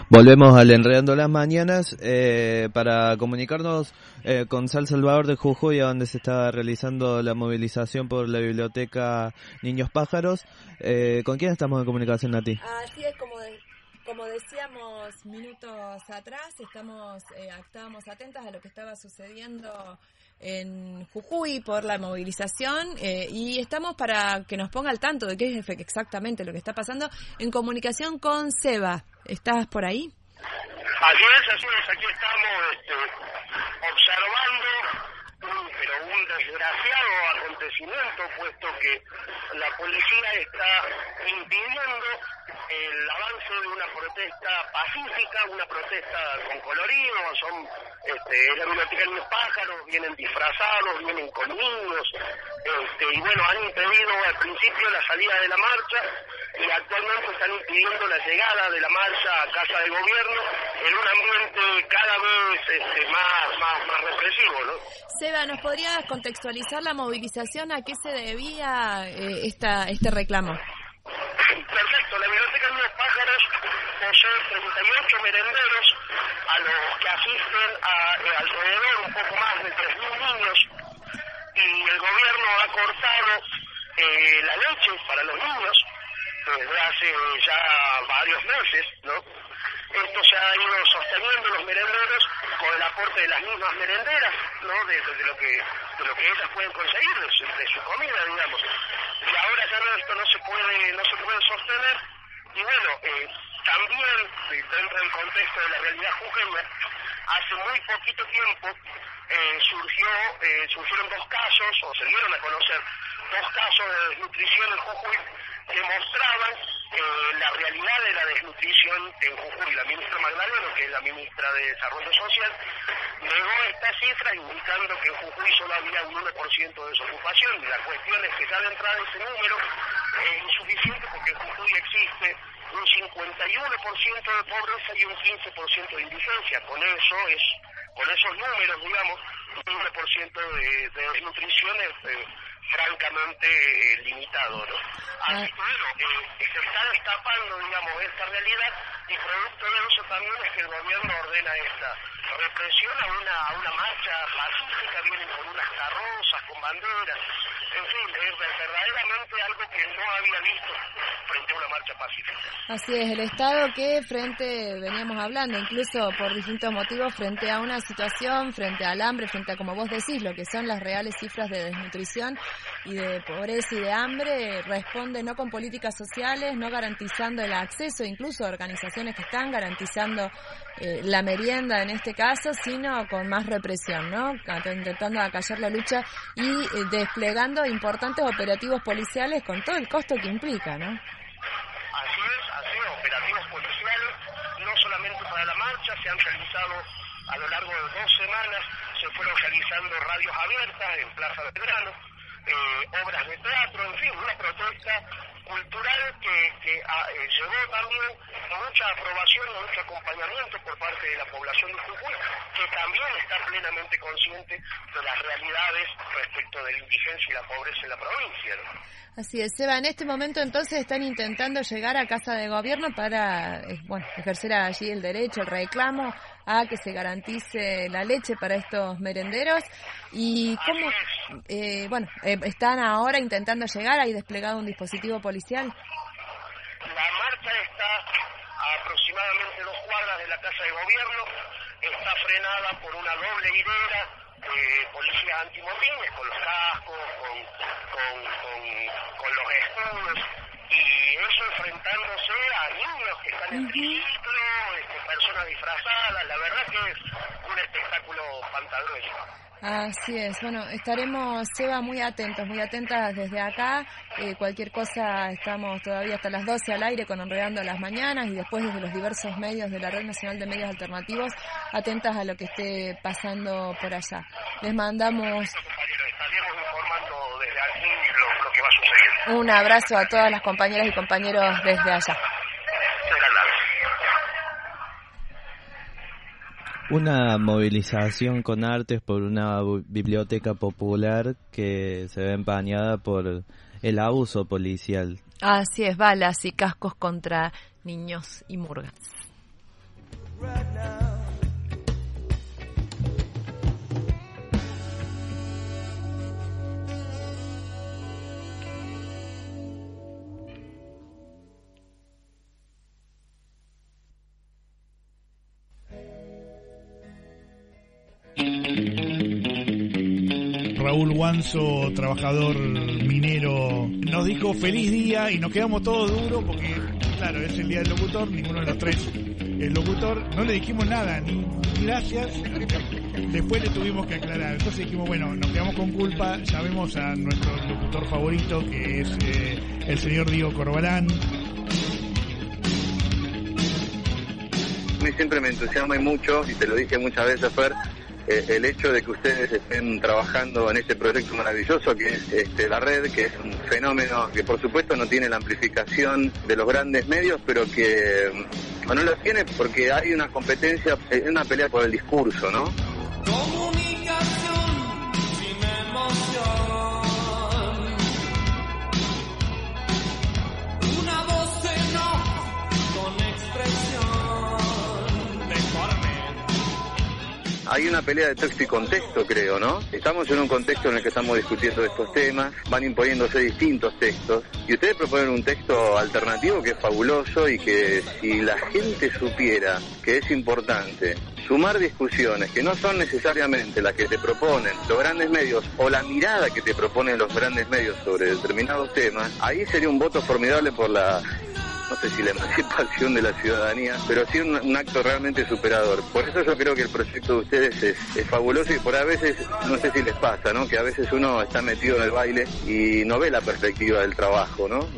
Volvemos al Enredando las Mañanas para comunicarnos con San Salvador de Jujuy, donde se está realizando la movilización por la biblioteca Niños Pájaros. ¿Con quién estamos en comunicación, Nati? Así es, como decíamos minutos atrás, estábamos atentas a lo que estaba sucediendo en Jujuy por la movilización y estamos para que nos ponga al tanto de qué es exactamente lo que está pasando en comunicación con Seba. ¿Estás por ahí? Así es, aquí estamos observando un desgraciado acontecimiento, puesto que la policía está impidiendo el avance de una protesta pacífica, una protesta con colorido. Son la biblioteca de Niños Pájaros, vienen disfrazados, vienen con niños, y bueno, han impedido al principio la salida de la marcha y actualmente están impidiendo la llegada de la marcha a Casa de Gobierno en un ambiente cada vez más represivo, ¿no? Seba, ¿nos podrías contextualizar la movilización? ¿A qué se debía este reclamo? Perfecto, la Biblioteca de Niños Pájaros posee 38 merenderos a los que asisten alrededor un poco más de 3.000 niños, y el gobierno ha cortado la leche para los niños desde hace ya varios meses, ¿no? Esto se ha ido sosteniendo los merenderos con el aporte de las mismas merenderas, ¿no? De lo que ellas pueden conseguir, de su comida, digamos. Y ahora ya esto no se puede sostener. Y bueno, también dentro del contexto de la realidad jujeña, hace muy poquito tiempo surgieron dos casos, o se dieron a conocer dos casos de desnutrición en Jujuy que mostraban la realidad de la desnutrición en Jujuy. La ministra Magdaleno, que es la ministra de Desarrollo Social, negó estas cifras indicando que en Jujuy solo había un 1% de desocupación, y la cuestión es que ya de entrada ese número es insuficiente, porque en Jujuy existe un 51% de pobreza y un 15% de indigencia. Con esos números, digamos, un 1% de desnutrición es francamente limitado, ¿no? Así que bueno, se está destapando, digamos, esta realidad, y producto de eso también es que el gobierno ordena esta represión a una marcha pacífica. Vienen con unas carrozas, con banderas, en fin, es verdaderamente algo que no había visto frente a una marcha pacífica. Así es, el Estado que veníamos hablando, incluso por distintos motivos, frente a una situación, frente al hambre, frente a, como vos decís, lo que son las reales cifras de desnutrición y de pobreza y de hambre, responde no con políticas sociales, no garantizando el acceso, incluso organizaciones que están garantizando la merienda en este caso, sino con más represión, ¿no? Intentando acallar la lucha y desplegando importantes operativos policiales con todo el costo que implica, ¿no? Así es, operativos policiales, no solamente para la marcha, se han realizado a lo largo de 2 semanas, se fueron realizando radios abiertas en Plaza Belgrano, obras de teatro, en fin, una protesta cultural que llevó también mucha aprobación y mucho acompañamiento por parte de la población de Jujuy, que también está plenamente consciente de las realidades respecto de la indigencia y la pobreza en la provincia, ¿no? Así es, Seba, en este momento entonces están intentando llegar a Casa de Gobierno para ejercer allí el derecho, el reclamo a que se garantice la leche para estos merenderos. ¿Y cómo están ahora intentando llegar? ¿Hay desplegado un dispositivo policial? La marcha está a aproximadamente 2 cuadras de la Casa de Gobierno, está frenada por una doble hilera de policías antimotines, con los cascos, con los escudos, y eso enfrentándose a niños que están en triciclo, personas disfrazadas. La verdad que es un espectáculo pantagruélico. Así es, bueno, estaremos, Seba, muy atentas desde acá. Cualquier cosa, estamos todavía hasta las 12 al aire con Enredando las Mañanas, y después desde los diversos medios de la Red Nacional de Medios Alternativos, atentas a lo que esté pasando por allá. Les mandamos... Estaremos informando desde aquí lo que va sucediendo. Un abrazo a todas las compañeras y compañeros desde allá. Una movilización con artes por una biblioteca popular que se ve empañada por el abuso policial. Así es, balas y cascos contra niños y murgas. Raúl Guanzo, trabajador minero, nos dijo feliz día y nos quedamos todos duros porque, claro, es el día del locutor, ninguno de los tres es locutor, no le dijimos nada, ni gracias, después le tuvimos que aclarar, entonces dijimos, bueno, nos quedamos con culpa, llamemos a nuestro locutor favorito, que es el señor Diego Corbalán. A mí siempre me entusiasma mucho, y te lo dije muchas veces, Fer, el hecho de que ustedes estén trabajando en este proyecto maravilloso que es la red, que es un fenómeno que por supuesto no tiene la amplificación de los grandes medios, pero que no lo tiene porque hay una competencia, una pelea por el discurso, ¿no? Comunicación sin emoción, una voz en off con expresión deforme. Hay una pelea de texto y contexto, creo, ¿no? Estamos en un contexto en el que estamos discutiendo estos temas, van imponiéndose distintos textos, y ustedes proponen un texto alternativo que es fabuloso y que si la gente supiera que es importante sumar discusiones que no son necesariamente las que te proponen los grandes medios o la mirada que te proponen los grandes medios sobre determinados temas, ahí sería un voto formidable por la... no sé si la emancipación de la ciudadanía, pero sí un acto realmente superador. Por eso yo creo que el proyecto de ustedes es fabuloso y por a veces, no sé si les pasa, ¿no? Que a veces uno está metido en el baile y no ve la perspectiva del trabajo, ¿no?